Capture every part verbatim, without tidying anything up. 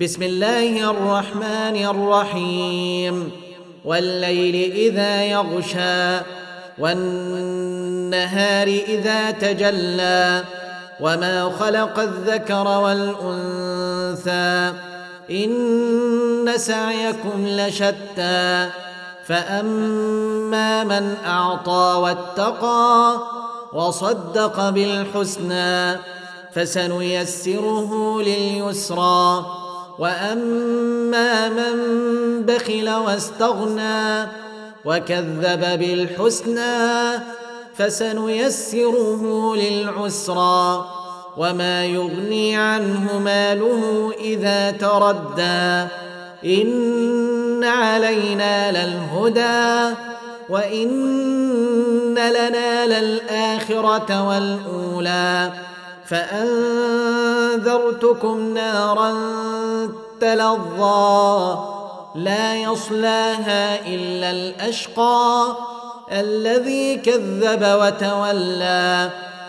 بسم الله الرحمن الرحيم والليل إذا يغشى والنهار إذا تجلى وما خلق الذكر والأنثى إن سعيكم لشتى فأما من أعطى واتقى وصدق بالحسنى فسنيسره لليسرى وأما من بخل واستغنى وكذب بالحسنى فسنيسره للعسرى وما يغني عنه ماله إذا تردى إن علينا للهدى وإن لنا للآخرة والأولى فأنذرتكم نارا تلظى لا يصلاها إلا الأشقى الذي كذب وتولى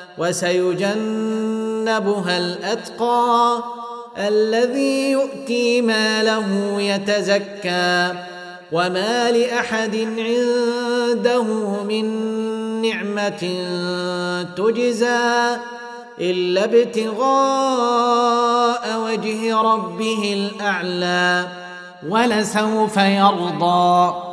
وسيجنبها الأتقى الذي يؤتي ماله يتزكى وما لأحد عنده من نعمة تجزى إلا ابتغاء وجه ربه الأعلى ولسوف يرضى.